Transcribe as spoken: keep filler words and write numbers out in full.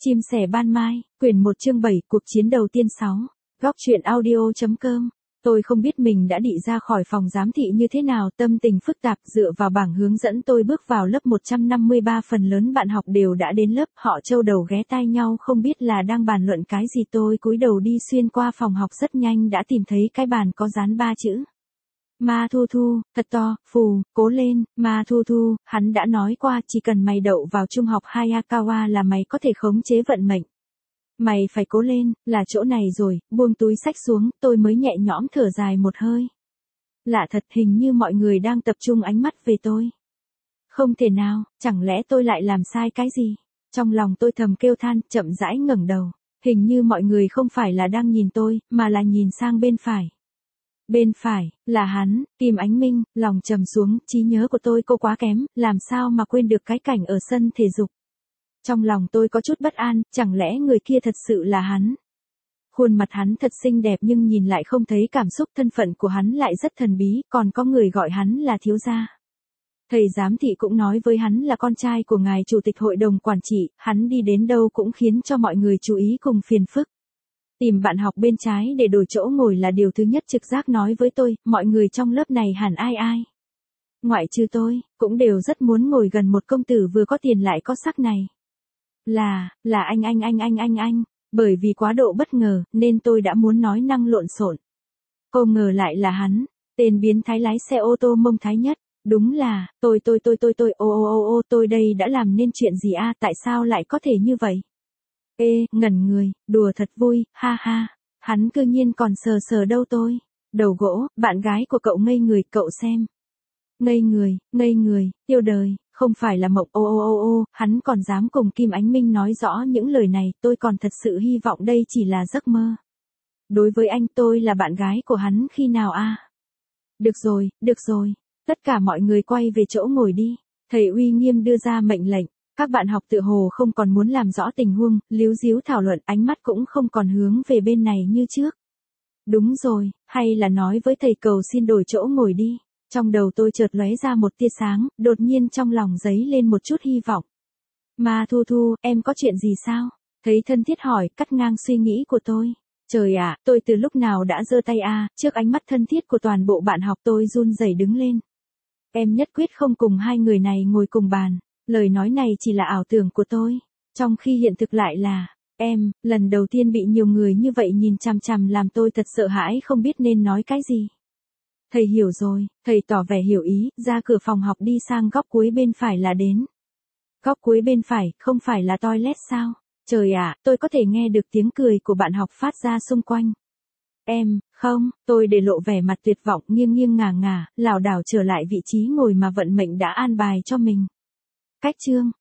Chim sẻ ban mai, quyển một chương bảy, cuộc chiến đầu tiên sáu. Góc truyện audio.com. Tôi không biết mình đã đi ra khỏi phòng giám thị như thế nào, tâm tình phức tạp. Dựa vào bảng hướng dẫn tôi bước vào lớp một trăm năm mươi ba, phần lớn bạn học đều đã đến lớp, họ châu đầu ghé tai nhau không biết là đang bàn luận cái gì. Tôi cúi đầu đi xuyên qua phòng học, rất nhanh đã tìm thấy cái bàn có dán ba chữ. Ma Thu Thu, thật to, phù, cố lên, Ma Thu Thu, hắn đã nói qua chỉ cần mày đậu vào trung học Hayakawa là mày có thể khống chế vận mệnh. Mày phải cố lên, là chỗ này rồi, buông túi xách xuống, tôi mới nhẹ nhõm thở dài một hơi. Lạ thật, hình như mọi người đang tập trung ánh mắt về tôi. Không thể nào, chẳng lẽ tôi lại làm sai cái gì? Trong lòng tôi thầm kêu than, chậm rãi ngẩng đầu. Hình như mọi người không phải là đang nhìn tôi, mà là nhìn sang bên phải. Bên phải, là hắn, Kim Ánh Minh, lòng trầm xuống, trí nhớ của tôi cô quá kém, làm sao mà quên được cái cảnh ở sân thể dục. Trong lòng tôi có chút bất an, chẳng lẽ người kia thật sự là hắn. Khuôn mặt hắn thật xinh đẹp nhưng nhìn lại không thấy cảm xúc, thân phận của hắn lại rất thần bí, còn có người gọi hắn là thiếu gia. Thầy giám thị cũng nói với hắn là con trai của ngài chủ tịch hội đồng quản trị, hắn đi đến đâu cũng khiến cho mọi người chú ý cùng phiền phức. Tìm bạn học bên trái để đổi chỗ ngồi là điều thứ nhất trực giác nói với tôi, mọi người trong lớp này hẳn ai ai. Ngoại trừ tôi, cũng đều rất muốn ngồi gần một công tử vừa có tiền lại có sắc này. Là, là anh anh anh anh anh anh, bởi vì quá độ bất ngờ, nên tôi đã muốn nói năng lộn xộn. Không ngờ lại là hắn, tên biến thái lái xe ô tô Mông Thái Nhất, đúng là, tôi tôi tôi tôi tôi, ô ô ô ô tôi đây đã làm nên chuyện gì a, tại sao lại có thể như vậy? Ê, ngẩn người, đùa thật vui, ha ha, hắn cư nhiên còn sờ sờ đâu tôi. Đầu gỗ, bạn gái của cậu ngây người, cậu xem. Ngây người, ngây người, tiêu đời, không phải là mộng, ô ô ô ô, hắn còn dám cùng Kim Ánh Minh nói rõ những lời này, tôi còn thật sự hy vọng đây chỉ là giấc mơ. Đối với anh tôi là bạn gái của hắn khi nào a? Được rồi, được rồi, tất cả mọi người quay về chỗ ngồi đi, thầy uy nghiêm đưa ra mệnh lệnh. Các bạn học tự hồ không còn muốn làm rõ tình huống, líu díu thảo luận, ánh mắt cũng không còn hướng về bên này như trước. Đúng rồi, hay là nói với thầy cầu xin đổi chỗ ngồi đi. Trong đầu tôi chợt lóe ra một tia sáng, đột nhiên trong lòng dấy lên một chút hy vọng. Ma Thu Thu, em có chuyện gì sao? Thấy thân thiết hỏi, cắt ngang suy nghĩ của tôi. Trời ạ, tôi từ lúc nào đã giơ tay a, trước ánh mắt thân thiết của toàn bộ bạn học tôi run rẩy đứng lên. Em nhất quyết không cùng hai người này ngồi cùng bàn. Lời nói này chỉ là ảo tưởng của tôi, trong khi hiện thực lại là, em, lần đầu tiên bị nhiều người như vậy nhìn chằm chằm làm tôi thật sợ hãi không biết nên nói cái gì. Thầy hiểu rồi, thầy tỏ vẻ hiểu ý, ra cửa phòng học đi sang góc cuối bên phải là đến. Góc cuối bên phải, không phải là toilet sao? Trời ạ, tôi có thể nghe được tiếng cười của bạn học phát ra xung quanh. Em, không, tôi để lộ vẻ mặt tuyệt vọng, nghiêng nghiêng ngả ngả, lảo đảo trở lại vị trí ngồi mà vận mệnh đã an bài cho mình. Cách chương